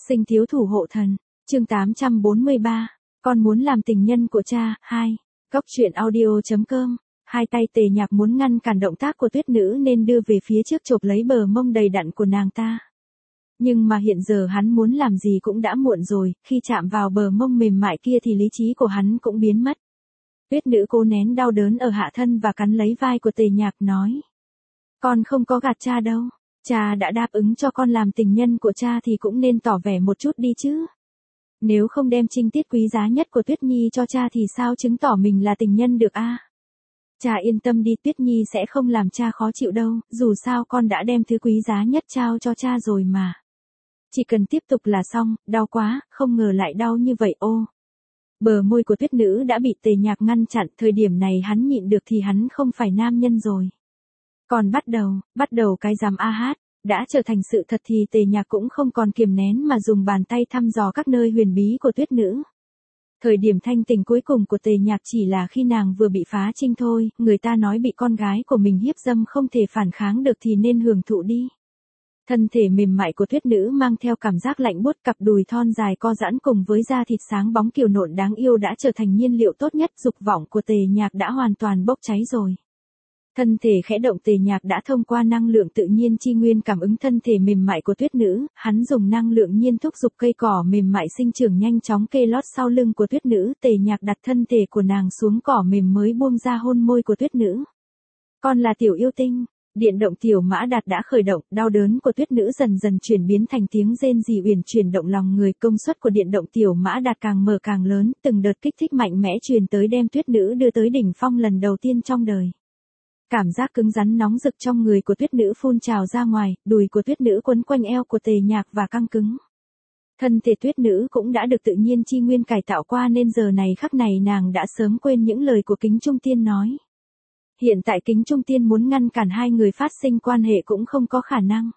Sinh thiếu thủ hộ thần, chương 843, con muốn làm tình nhân của cha, 2. Góc truyện audio.com, hai tay Tề Nhạc muốn ngăn cản động tác của Tuyết Nữ nên đưa về phía trước chộp lấy bờ mông đầy đặn của nàng ta. Nhưng mà hiện giờ hắn muốn làm gì cũng đã muộn rồi, khi chạm vào bờ mông mềm mại kia thì lý trí của hắn cũng biến mất. Tuyết Nữ cố nén đau đớn ở hạ thân và cắn lấy vai của Tề Nhạc nói. Con không có gạt cha đâu, cha đã đáp ứng cho con làm tình nhân của cha thì cũng nên tỏ vẻ một chút đi chứ. Nếu không đem trinh tiết quý giá nhất của Tuyết Nhi cho cha thì sao chứng tỏ mình là tình nhân được a? Cha yên tâm đi, Tuyết Nhi sẽ không làm cha khó chịu đâu, dù sao con đã đem thứ quý giá nhất trao cho cha rồi mà. Chỉ cần tiếp tục là xong, đau quá, không ngờ lại đau như vậy ô. Bờ môi của Tuyết Nữ đã bị Tề Nhạc ngăn chặn, thời điểm này hắn nhịn được thì hắn không phải nam nhân rồi. Còn bắt đầu cái giám a hát, đã trở thành sự thật thì Tề Nhạc cũng không còn kiềm nén mà dùng bàn tay thăm dò các nơi huyền bí của Tuyết Nữ. Thời điểm thanh tình cuối cùng của Tề Nhạc chỉ là khi nàng vừa bị phá trinh thôi, người ta nói bị con gái của mình hiếp dâm không thể phản kháng được thì nên hưởng thụ đi. Thân thể mềm mại của Tuyết Nữ mang theo cảm giác lạnh buốt, cặp đùi thon dài co giãn cùng với da thịt sáng bóng kiều nộn đáng yêu đã trở thành nhiên liệu tốt nhất, dục vọng của Tề Nhạc đã hoàn toàn bốc cháy rồi. Thân thể khẽ động, Tề Nhạc đã thông qua năng lượng tự nhiên chi nguyên cảm ứng thân thể mềm mại của Tuyết Nữ, hắn dùng năng lượng nhiên thúc giục cây cỏ mềm mại sinh trưởng nhanh chóng kê lót sau lưng của Tuyết Nữ. Tề Nhạc đặt thân thể của nàng xuống cỏ mềm mới buông ra hôn môi của Tuyết Nữ. Con là tiểu yêu tinh. Điện động tiểu mã đạt đã khởi động, đau đớn của Tuyết Nữ dần dần chuyển biến thành tiếng rên rỉ uyển chuyển động lòng người, công suất của điện động tiểu mã đạt càng mở càng lớn, từng đợt kích thích mạnh mẽ truyền tới đem Tuyết Nữ đưa tới đỉnh phong lần đầu tiên trong đời. Cảm giác cứng rắn nóng rực trong người của Tuyết Nữ phun trào ra ngoài, đùi của Tuyết Nữ quấn quanh eo của Tề Nhạc và căng cứng. Thân thể Tuyết Nữ cũng đã được tự nhiên chi nguyên cải tạo qua nên giờ này khắc này nàng đã sớm quên những lời của Kính Trung Tiên nói. Hiện tại Kính Trung Tiên muốn ngăn cản hai người phát sinh quan hệ cũng không có khả năng.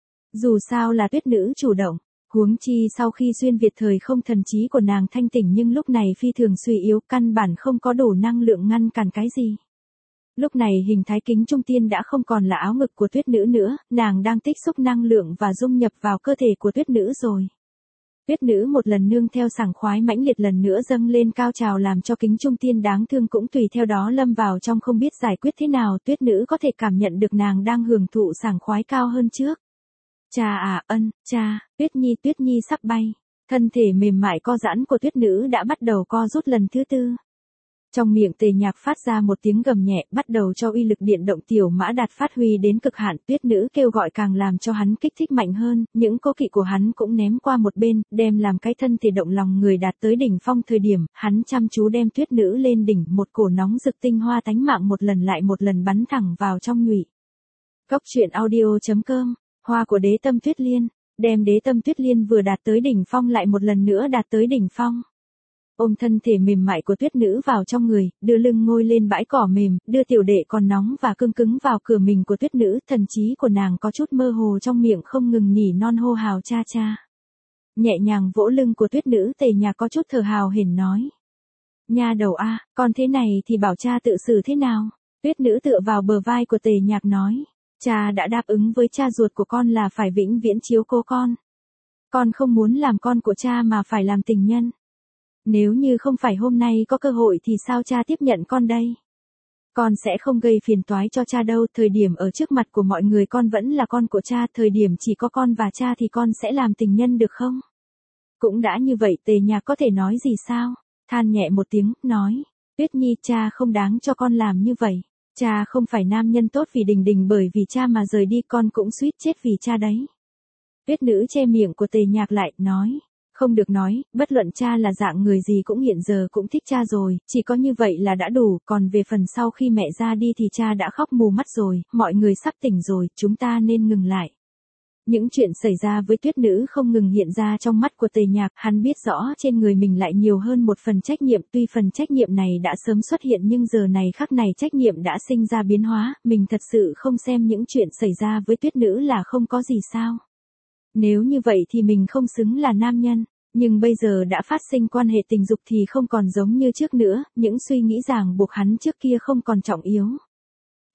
Dù sao là Tuyết Nữ chủ động, huống chi sau khi xuyên việt thời không thần trí của nàng thanh tỉnh nhưng lúc này phi thường suy yếu, căn bản không có đủ năng lượng ngăn cản cái gì. Lúc này hình thái Kính Trung Tiên đã không còn là áo ngực của Tuyết Nữ nữa, nàng đang tích xúc năng lượng và dung nhập vào cơ thể của Tuyết Nữ rồi. Tuyết Nữ một lần nương theo sảng khoái mãnh liệt lần nữa dâng lên cao trào làm cho Kính Trung Tiên đáng thương cũng tùy theo đó lâm vào trong không biết giải quyết thế nào. Tuyết Nữ có thể cảm nhận được nàng đang hưởng thụ sảng khoái cao hơn trước. Cha à, cha, Tuyết Nhi sắp bay. Thân thể mềm mại co giãn của Tuyết Nữ đã bắt đầu co rút lần thứ tư. Trong miệng Tề Nhạc phát ra một tiếng gầm nhẹ, bắt đầu cho uy lực điện động tiểu mã đạt phát huy đến cực hạn. Tuyết Nữ kêu gọi càng làm cho hắn kích thích mạnh hơn, những cố kỵ của hắn cũng ném qua một bên, đem làm cái thân thể động lòng người đạt tới đỉnh phong. Thời điểm hắn chăm chú đem Tuyết Nữ lên đỉnh, một cổ nóng rực tinh hoa tánh mạng một lần lại một lần bắn thẳng vào trong nhụy. Góc truyện audio.com, hoa của đế tâm Tuyết Liên, đem đế tâm Tuyết Liên vừa đạt tới đỉnh phong lại một lần nữa đạt tới đỉnh phong. Ôm thân thể mềm mại của Tuyết Nữ vào trong người, đưa lưng ngồi lên bãi cỏ mềm, đưa tiểu đệ còn nóng và cương cứng vào cửa mình của Tuyết Nữ, thần trí của nàng có chút mơ hồ, trong miệng không ngừng nỉ non hô hào cha cha. Nhẹ nhàng vỗ lưng của Tuyết Nữ, Tề Nhạc có chút thở hào hển nói. Nha đầu a, con thế này thì bảo cha tự xử thế nào? Tuyết Nữ tựa vào bờ vai của Tề Nhạc nói. Cha đã đáp ứng với cha ruột của con là phải vĩnh viễn chiếu cố con. Con không muốn làm con của cha mà phải làm tình nhân. Nếu như không phải hôm nay có cơ hội thì sao cha tiếp nhận con đây? Con sẽ không gây phiền toái cho cha đâu, thời điểm ở trước mặt của mọi người con vẫn là con của cha, thời điểm chỉ có con và cha thì con sẽ làm tình nhân được không? Cũng đã như vậy Tề Nhạc có thể nói gì sao? Than nhẹ một tiếng, nói. Tuyết Nhi, cha không đáng cho con làm như vậy. Cha không phải nam nhân tốt vì Đình bởi vì cha mà rời đi, con cũng suýt chết vì cha đấy. Tuyết Nữ che miệng của Tề Nhạc lại, nói. Không được nói, bất luận cha là dạng người gì cũng hiện giờ cũng thích cha rồi, chỉ có như vậy là đã đủ, còn về phần sau khi mẹ ra đi thì cha đã khóc mù mắt rồi, mọi người sắp tỉnh rồi, chúng ta nên ngừng lại. Những chuyện xảy ra với Tuyết Nữ không ngừng hiện ra trong mắt của Tề Nhạc, hắn biết rõ trên người mình lại nhiều hơn một phần trách nhiệm, tuy phần trách nhiệm này đã sớm xuất hiện nhưng giờ này khắc này trách nhiệm đã sinh ra biến hóa, mình thật sự không xem những chuyện xảy ra với Tuyết Nữ là không có gì sao. Nếu như vậy thì mình không xứng là nam nhân, nhưng bây giờ đã phát sinh quan hệ tình dục thì không còn giống như trước nữa, những suy nghĩ ràng buộc hắn trước kia không còn trọng yếu.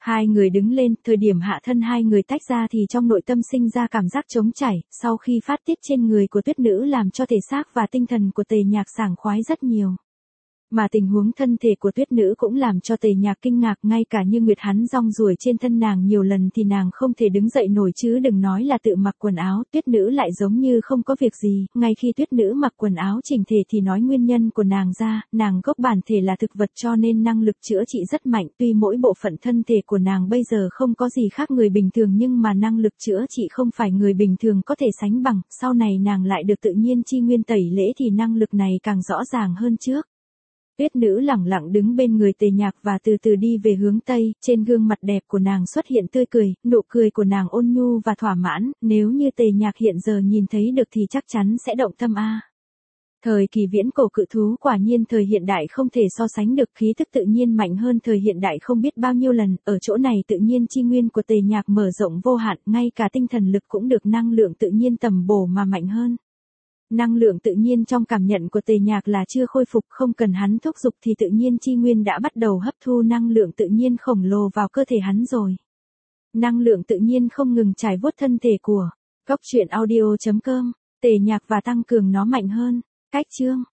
Hai người đứng lên, thời điểm hạ thân hai người tách ra thì trong nội tâm sinh ra cảm giác trống chảy, sau khi phát tiết trên người của tuyết nữ làm cho thể xác và tinh thần của Tề Nhạc sảng khoái rất nhiều. Mà tình huống thân thể của tuyết nữ cũng làm cho Tề Nhạc kinh ngạc, ngay cả như Nguyệt hắn rong ruổi trên thân nàng nhiều lần thì nàng không thể đứng dậy nổi chứ đừng nói là tự mặc quần áo, tuyết nữ lại giống như không có việc gì, ngay khi tuyết nữ mặc quần áo chỉnh thể thì nói nguyên nhân của nàng ra, nàng gốc bản thể là thực vật cho nên năng lực chữa trị rất mạnh, tuy mỗi bộ phận thân thể của nàng bây giờ không có gì khác người bình thường nhưng mà năng lực chữa trị không phải người bình thường có thể sánh bằng, sau này nàng lại được tự nhiên chi nguyên tẩy lễ thì năng lực này càng rõ ràng hơn trước. Tuyết nữ lẳng lặng đứng bên người Tề Nhạc và từ từ đi về hướng Tây, trên gương mặt đẹp của nàng xuất hiện tươi cười, nụ cười của nàng ôn nhu và thỏa mãn, nếu như Tề Nhạc hiện giờ nhìn thấy được thì chắc chắn sẽ động tâm a. Thời kỳ viễn cổ cự thú quả nhiên thời hiện đại không thể so sánh được, khí thức tự nhiên mạnh hơn thời hiện đại không biết bao nhiêu lần, ở chỗ này tự nhiên chi nguyên của Tề Nhạc mở rộng vô hạn, ngay cả tinh thần lực cũng được năng lượng tự nhiên tầm bổ mà mạnh hơn. Năng lượng tự nhiên trong cảm nhận của Tề Nhạc là chưa khôi phục, không cần hắn thúc giục thì tự nhiên chi nguyên đã bắt đầu hấp thu năng lượng tự nhiên khổng lồ vào cơ thể hắn rồi. Năng lượng tự nhiên không ngừng trải vuốt thân thể của Cốc truyện audio.com, Tề Nhạc và tăng cường nó mạnh hơn. Cách chương